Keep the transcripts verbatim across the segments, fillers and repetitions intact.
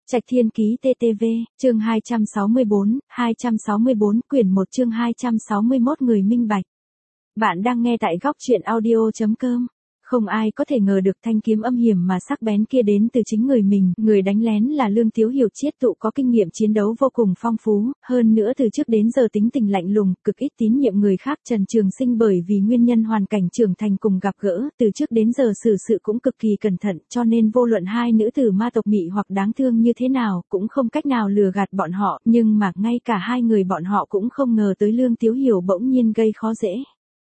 Trạch Thiên Ký tê tê vê, chương hai trăm sáu mươi bốn, hai trăm sáu mươi bốn, quyển một chương hai trăm sáu mươi mốt người minh bạch. Bạn đang nghe tại góc truyện audio chấm com. Không ai có thể ngờ được thanh kiếm âm hiểm mà sắc bén kia đến từ chính người mình, người đánh lén là Lương Tiếu Hiểu chiết tụ có kinh nghiệm chiến đấu vô cùng phong phú, hơn nữa từ trước đến giờ tính tình lạnh lùng, cực ít tín nhiệm người khác. Trần Trường Sinh bởi vì nguyên nhân hoàn cảnh trưởng thành cùng gặp gỡ, từ trước đến giờ xử sự cũng cực kỳ cẩn thận, cho nên vô luận hai nữ tử ma tộc mị hoặc đáng thương như thế nào, cũng không cách nào lừa gạt bọn họ, nhưng mà ngay cả hai người bọn họ cũng không ngờ tới Lương Tiếu Hiểu bỗng nhiên gây khó dễ.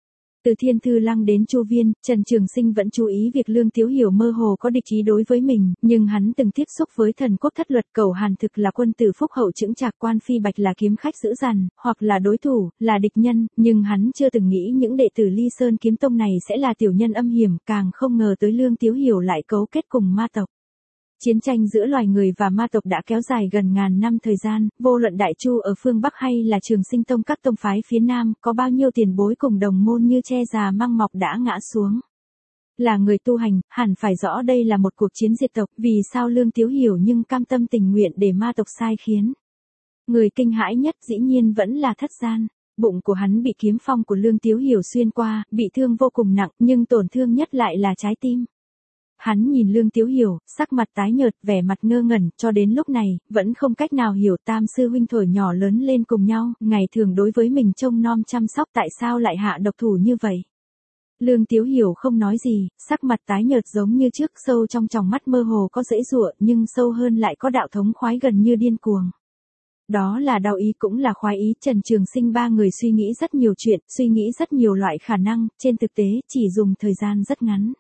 Từ Thiên Thư Lăng đến Chu Viên, Trần Trường Sinh vẫn chú ý việc Lương Tiếu Hiểu mơ hồ có địch ý đối với mình, nhưng hắn từng tiếp xúc với thần quốc thất luật. Cẩu Hàn thực là quân tử phúc hậu chững chạc, Quan Phi Bạch là kiếm khách dữ dằn, hoặc là đối thủ, là địch nhân, nhưng hắn chưa từng nghĩ những đệ tử Ly Sơn kiếm tông này sẽ là tiểu nhân âm hiểm, càng không ngờ tới Lương Tiếu Hiểu lại cấu kết cùng ma tộc. Chiến tranh giữa loài người và ma tộc đã kéo dài gần ngàn năm thời gian, vô luận Đại Chu ở phương Bắc hay là Trường Sinh Tông các tông phái phía Nam, có bao nhiêu tiền bối cùng đồng môn như tre già măng mọc đã ngã xuống. Là người tu hành, hẳn phải rõ đây là một cuộc chiến diệt tộc, vì sao Lương Tiếu Hiểu nhưng cam tâm tình nguyện để ma tộc sai khiến. Người kinh hãi nhất dĩ nhiên vẫn là Thất Gian. Bụng của hắn bị kiếm phong của Lương Tiếu Hiểu xuyên qua, bị thương vô cùng nặng, nhưng tổn thương nhất lại là trái tim. Hắn nhìn Lương Tiếu Hiểu, sắc mặt tái nhợt, vẻ mặt ngơ ngẩn, cho đến lúc này, vẫn không cách nào hiểu tam sư huynh thổi nhỏ lớn lên cùng nhau, ngày thường đối với mình trông nom chăm sóc, tại sao lại hạ độc thủ như vậy. Lương Tiếu Hiểu không nói gì, sắc mặt tái nhợt giống như trước, sâu trong tròng mắt mơ hồ có dãy giụa, nhưng sâu hơn lại có đạo thống khoái gần như điên cuồng. Đó là đau ý cũng là khoái ý. Trần Trường Sinh ba người suy nghĩ rất nhiều chuyện, suy nghĩ rất nhiều loại khả năng, trên thực tế, chỉ dùng thời gian rất ngắn.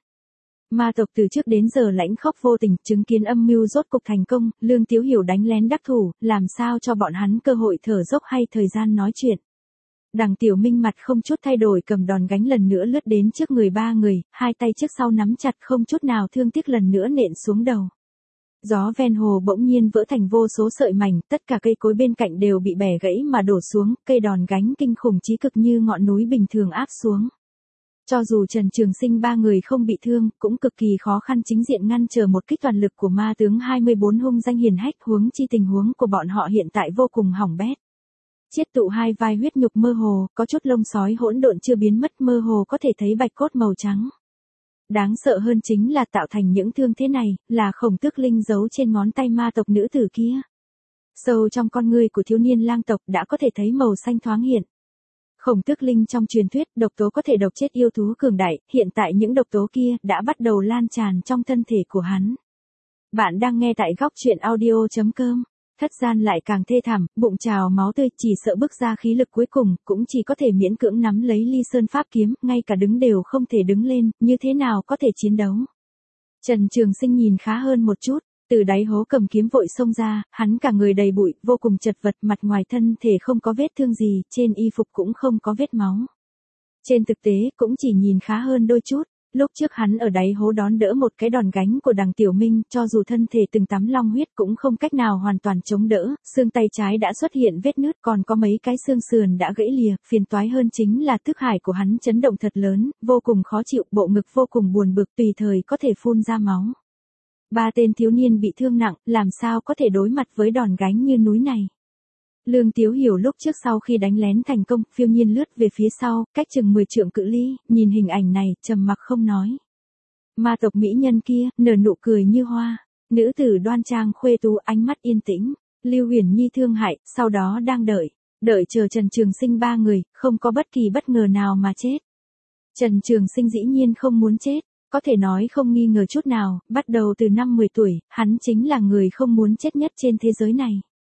Ma tộc từ trước đến giờ lãnh khốc vô tình, chứng kiến âm mưu rốt cục thành công, Lương Tiếu Hiểu đánh lén đắc thủ, làm sao cho bọn hắn cơ hội thở dốc hay thời gian nói chuyện. Đằng Tiểu Minh mặt không chút thay đổi cầm đòn gánh lần nữa lướt đến trước người ba người, hai tay trước sau nắm chặt không chút nào thương tiếc lần nữa nện xuống đầu. Gió ven hồ bỗng nhiên vỡ thành vô số sợi mảnh, tất cả cây cối bên cạnh đều bị bẻ gãy mà đổ xuống, cây đòn gánh kinh khủng chí cực như ngọn núi bình thường áp xuống. Cho dù Trần Trường Sinh ba người không bị thương, cũng cực kỳ khó khăn chính diện ngăn trở một kích toàn lực của ma tướng hai mươi bốn hung danh hiển hách, huống chi tình huống của bọn họ hiện tại vô cùng hỏng bét. Chiết tụ hai vai huyết nhục mơ hồ, có chút lông sói hỗn độn chưa biến mất, mơ hồ có thể thấy bạch cốt màu trắng. Đáng sợ hơn chính là tạo thành những thương thế này, là Khổng Tước Linh giấu trên ngón tay ma tộc nữ tử kia. Sâu trong con ngươi của thiếu niên lang tộc đã có thể thấy màu xanh thoáng hiện. Khổng Tước Linh trong truyền thuyết, độc tố có thể độc chết yêu thú cường đại, hiện tại những độc tố kia đã bắt đầu lan tràn trong thân thể của hắn. Bạn đang nghe tại góc truyện audio chấm com. Thất Gian lại càng thê thảm, bụng trào máu tươi, chỉ sợ bước ra khí lực cuối cùng, cũng chỉ có thể miễn cưỡng nắm lấy Ly Sơn pháp kiếm, ngay cả đứng đều không thể đứng lên, như thế nào có thể chiến đấu. Trần Trường Sinh nhìn khá hơn một chút. Từ đáy hố cầm kiếm vội xông ra, hắn cả người đầy bụi, vô cùng chật vật, mặt ngoài thân thể không có vết thương gì, trên y phục cũng không có vết máu. Trên thực tế, cũng chỉ nhìn khá hơn đôi chút. Lúc trước hắn ở đáy hố đón đỡ một cái đòn gánh của Đằng Tiểu Minh, cho dù thân thể từng tắm long huyết cũng không cách nào hoàn toàn chống đỡ, xương tay trái đã xuất hiện vết nứt, còn có mấy cái xương sườn đã gãy lìa, phiền toái hơn chính là thức hải của hắn chấn động thật lớn, vô cùng khó chịu, bộ ngực vô cùng buồn bực, tùy thời có thể phun ra máu. Ba tên thiếu niên bị thương nặng, làm sao có thể đối mặt với đòn gánh như núi này. Lương Tiếu Hiểu lúc trước sau khi đánh lén thành công, phiêu nhiên lướt về phía sau, cách chừng mười trượng cự ly, nhìn hình ảnh này, trầm mặc không nói. Ma tộc mỹ nhân kia, nở nụ cười như hoa, nữ tử đoan trang khuê tú, ánh mắt yên tĩnh, Lưu Huyền Nhi thương hại, sau đó đang đợi, đợi chờ Trần Trường Sinh ba người, không có bất kỳ bất ngờ nào mà chết. Trần Trường Sinh dĩ nhiên không muốn chết. Có thể nói không nghi ngờ chút nào, bắt đầu từ năm mười tuổi, hắn chính là người không muốn chết nhất trên thế giới này.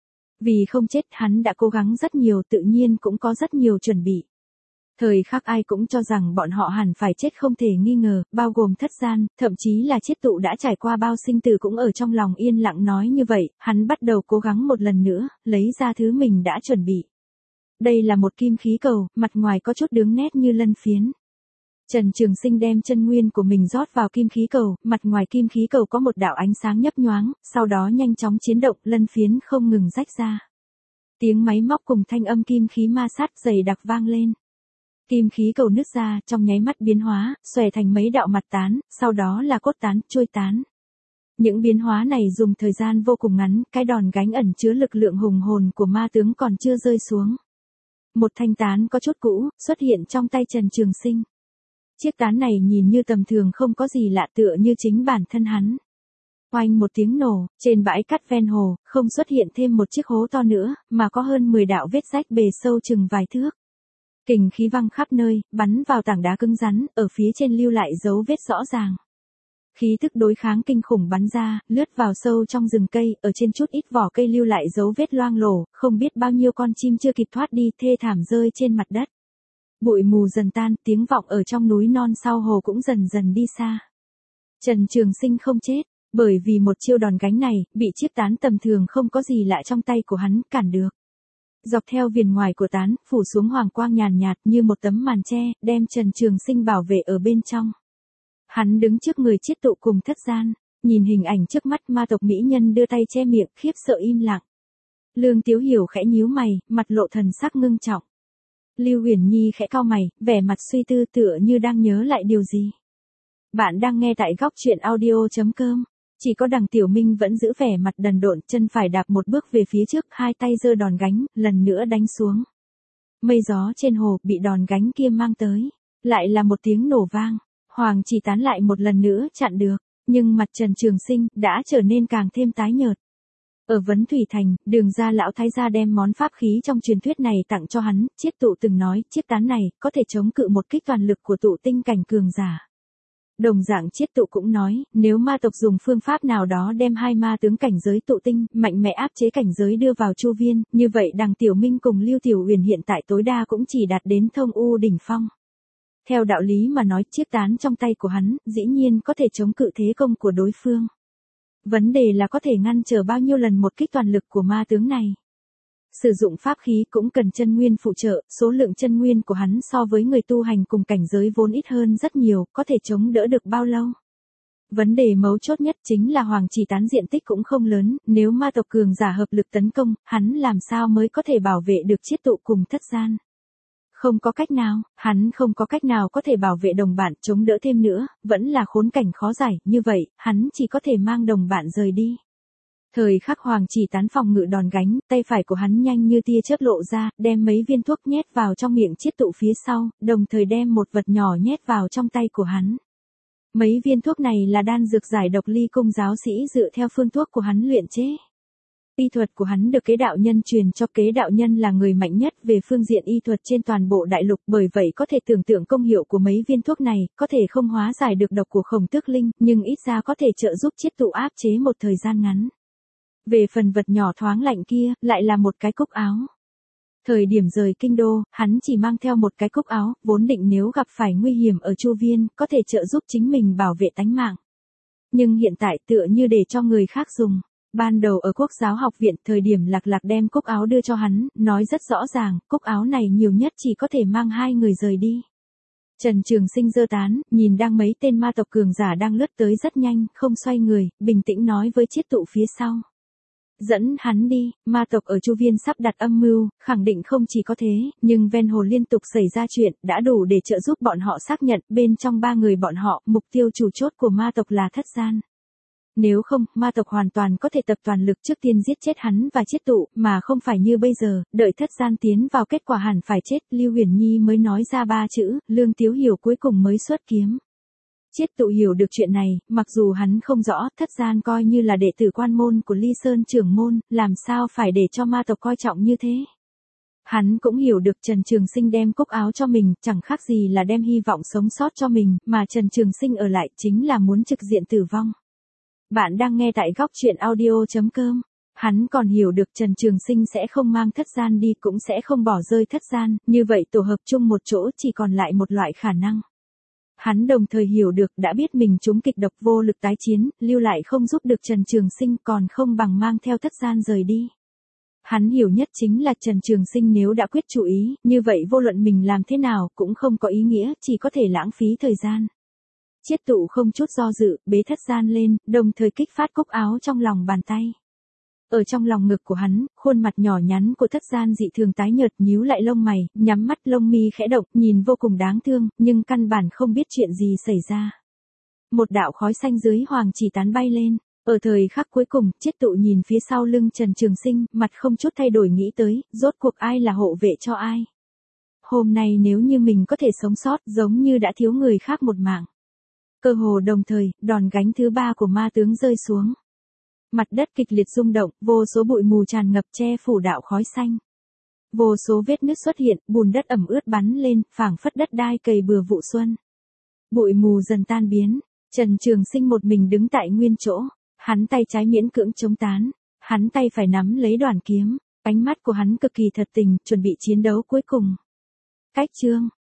Vì không chết, hắn đã cố gắng rất nhiều, tự nhiên cũng có rất nhiều chuẩn bị. Thời khắc ai cũng cho rằng bọn họ hẳn phải chết không thể nghi ngờ, bao gồm Thất Gian, thậm chí là Chiết Tụ đã trải qua bao sinh tử cũng ở trong lòng yên lặng nói như vậy, hắn bắt đầu cố gắng một lần nữa, lấy ra thứ mình đã chuẩn bị. Đây là một kim khí cầu, mặt ngoài có chút đứng nét như lân phiến. Trần Trường Sinh đem chân nguyên của mình rót vào kim khí cầu, mặt ngoài kim khí cầu có một đạo ánh sáng nhấp nhoáng, sau đó nhanh chóng chiến động, lân phiến không ngừng rách ra. Tiếng máy móc cùng thanh âm kim khí ma sát dày đặc vang lên. Kim khí cầu nứt ra, trong nháy mắt biến hóa, xòe thành mấy đạo mặt tán, sau đó là cốt tán, trôi tán. Những biến hóa này dùng thời gian vô cùng ngắn, cái đòn gánh ẩn chứa lực lượng hùng hồn của ma tướng còn chưa rơi xuống. Một thanh tán có chút cũ, xuất hiện trong tay Trần Trường Sinh. Chiếc tán này nhìn như tầm thường không có gì lạ, tựa như chính bản thân hắn. Oanh một tiếng nổ, trên bãi cát ven hồ, không xuất hiện thêm một chiếc hố to nữa, mà có hơn mười đạo vết rách bề sâu chừng vài thước. Kình khí văng khắp nơi, bắn vào tảng đá cứng rắn, ở phía trên lưu lại dấu vết rõ ràng. Khí thức đối kháng kinh khủng bắn ra, lướt vào sâu trong rừng cây, ở trên chút ít vỏ cây lưu lại dấu vết loang lổ, không biết bao nhiêu con chim chưa kịp thoát đi, thê thảm rơi trên mặt đất. Bụi mù dần tan, tiếng vọng ở trong núi non sau hồ cũng dần dần đi xa. Trần Trường Sinh không chết, bởi vì một chiêu đòn gánh này, bị chiếc tán tầm thường không có gì lạ trong tay của hắn cản được. Dọc theo viền ngoài của tán, phủ xuống hoàng quang nhàn nhạt như một tấm màn che, đem Trần Trường Sinh bảo vệ ở bên trong. Hắn đứng trước người chiết tụ cùng thất gian, nhìn hình ảnh trước mắt ma tộc mỹ nhân đưa tay che miệng, khiếp sợ im lặng. Lương Tiếu Hiểu khẽ nhíu mày, mặt lộ thần sắc ngưng trọng. Lưu Huyền Nhi khẽ cau mày, vẻ mặt suy tư tựa như đang nhớ lại điều gì. Bạn đang nghe tại góc truyện audio chấm com. Chỉ có Đằng Tiểu Minh vẫn giữ vẻ mặt đần độn, chân phải đạp một bước về phía trước, hai tay giơ đòn gánh, lần nữa đánh xuống. Mây gió trên hồ bị đòn gánh kia mang tới, lại là một tiếng nổ vang. Hoàng chỉ tán lại một lần nữa chặn được, nhưng mặt Trần Trường Sinh đã trở nên càng thêm tái nhợt. Ở Vấn Thủy Thành, Đường gia lão thái gia đem món pháp khí trong truyền thuyết này tặng cho hắn, chiết tụ từng nói, chiếc tán này có thể chống cự một kích toàn lực của tụ tinh cảnh cường giả. Đồng dạng chiết tụ cũng nói, nếu ma tộc dùng phương pháp nào đó đem hai ma tướng cảnh giới tụ tinh, mạnh mẽ áp chế cảnh giới đưa vào chu viên, như vậy Đằng Tiểu Minh cùng Lưu Tiểu Huyền hiện tại tối đa cũng chỉ đạt đến thông u đỉnh phong. Theo đạo lý mà nói, chiếc tán trong tay của hắn, dĩ nhiên có thể chống cự thế công của đối phương. Vấn đề là có thể ngăn trở bao nhiêu lần một kích toàn lực của ma tướng này. Sử dụng pháp khí cũng cần chân nguyên phụ trợ, số lượng chân nguyên của hắn so với người tu hành cùng cảnh giới vốn ít hơn rất nhiều, có thể chống đỡ được bao lâu. Vấn đề mấu chốt nhất chính là Hoàng Chỉ Tán diện tích cũng không lớn, nếu ma tộc cường giả hợp lực tấn công, hắn làm sao mới có thể bảo vệ được chiết tụ cùng thất gian. Không có cách nào, hắn không có cách nào có thể bảo vệ đồng bạn, chống đỡ thêm nữa, vẫn là khốn cảnh khó giải, như vậy, hắn chỉ có thể mang đồng bạn rời đi. Thời khắc Hoàng Chỉ Tán phòng ngự đòn gánh, tay phải của hắn nhanh như tia chớp lộ ra, đem mấy viên thuốc nhét vào trong miệng chiết tụ phía sau, đồng thời đem một vật nhỏ nhét vào trong tay của hắn. Mấy viên thuốc này là đan dược giải độc Ly Cung giáo sĩ dựa theo phương thuốc của hắn luyện chế. Y thuật của hắn được kế đạo nhân truyền cho, kế đạo nhân là người mạnh nhất về phương diện y thuật trên toàn bộ đại lục, bởi vậy có thể tưởng tượng công hiệu của mấy viên thuốc này, có thể không hóa giải được độc của Khổng Tước Linh, nhưng ít ra có thể trợ giúp chiết tụ áp chế một thời gian ngắn. Về phần vật nhỏ thoáng lạnh kia, lại là một cái cúc áo. Thời điểm rời kinh đô, hắn chỉ mang theo một cái cúc áo, vốn định nếu gặp phải nguy hiểm ở chu viên, có thể trợ giúp chính mình bảo vệ tánh mạng. Nhưng hiện tại tựa như để cho người khác dùng. Ban đầu ở Quốc giáo học viện, thời điểm Lạc Lạc đem cúc áo đưa cho hắn, nói rất rõ ràng, cúc áo này nhiều nhất chỉ có thể mang hai người rời đi. Trần Trường Sinh giơ tán, nhìn đang mấy tên ma tộc cường giả đang lướt tới rất nhanh, không xoay người, bình tĩnh nói với chiết tụ phía sau. Dẫn hắn đi, ma tộc ở chu viên sắp đặt âm mưu, khẳng định không chỉ có thế, nhưng ven hồ liên tục xảy ra chuyện, đã đủ để trợ giúp bọn họ xác nhận, bên trong ba người bọn họ, mục tiêu chủ chốt của ma tộc là thất gian. Nếu không, ma tộc hoàn toàn có thể tập toàn lực trước tiên giết chết hắn và chiết tụ, mà không phải như bây giờ, đợi thất gian tiến vào kết quả hẳn phải chết, Lưu Huyền Nhi mới nói ra ba chữ, Lương Tiếu Hiểu cuối cùng mới xuất kiếm. Chiết tụ hiểu được chuyện này, mặc dù hắn không rõ, thất gian coi như là đệ tử quan môn của Ly Sơn trưởng môn, làm sao phải để cho ma tộc coi trọng như thế. Hắn cũng hiểu được Trần Trường Sinh đem cúc áo cho mình, chẳng khác gì là đem hy vọng sống sót cho mình, mà Trần Trường Sinh ở lại chính là muốn trực diện tử vong. Bạn đang nghe tại góc truyện audio chấm com. Hắn còn hiểu được Trần Trường Sinh sẽ không mang thất gian đi, cũng sẽ không bỏ rơi thất gian, như vậy tổ hợp chung một chỗ chỉ còn lại một loại khả năng. Hắn đồng thời hiểu được, đã biết mình trúng kịch độc vô lực tái chiến, lưu lại không giúp được Trần Trường Sinh, còn không bằng mang theo thất gian rời đi. Hắn hiểu nhất chính là Trần Trường Sinh nếu đã quyết chủ ý, như vậy vô luận mình làm thế nào cũng không có ý nghĩa, chỉ có thể lãng phí thời gian. Chiết tụ không chút do dự, bế thất gian lên, đồng thời kích phát cúc áo trong lòng bàn tay. Ở trong lòng ngực của hắn, khuôn mặt nhỏ nhắn của thất gian dị thường tái nhợt, nhíu lại lông mày, nhắm mắt, lông mi khẽ động, nhìn vô cùng đáng thương, nhưng căn bản không biết chuyện gì xảy ra. Một đạo khói xanh dưới Hoàng Chỉ Tán bay lên, Ở thời khắc cuối cùng, Chiết Tụ nhìn phía sau lưng Trần Trường Sinh, mặt không chút thay đổi nghĩ tới, rốt cuộc ai là hộ vệ cho ai. Hôm nay nếu như mình có thể sống sót, giống như đã thiếu người khác một mạng. Cơ hồ đồng thời, đòn gánh thứ ba của ma tướng rơi xuống. Mặt đất kịch liệt rung động, vô số bụi mù tràn ngập che phủ đạo khói xanh. Vô số vết nứt xuất hiện, bùn đất ẩm ướt bắn lên, phảng phất đất đai cày bừa vụ xuân. Bụi mù dần tan biến, Trần Trường Sinh một mình đứng tại nguyên chỗ, hắn tay trái miễn cưỡng chống tán, hắn tay phải nắm lấy đoàn kiếm, ánh mắt của hắn cực kỳ thật tình, chuẩn bị chiến đấu cuối cùng. Cách chương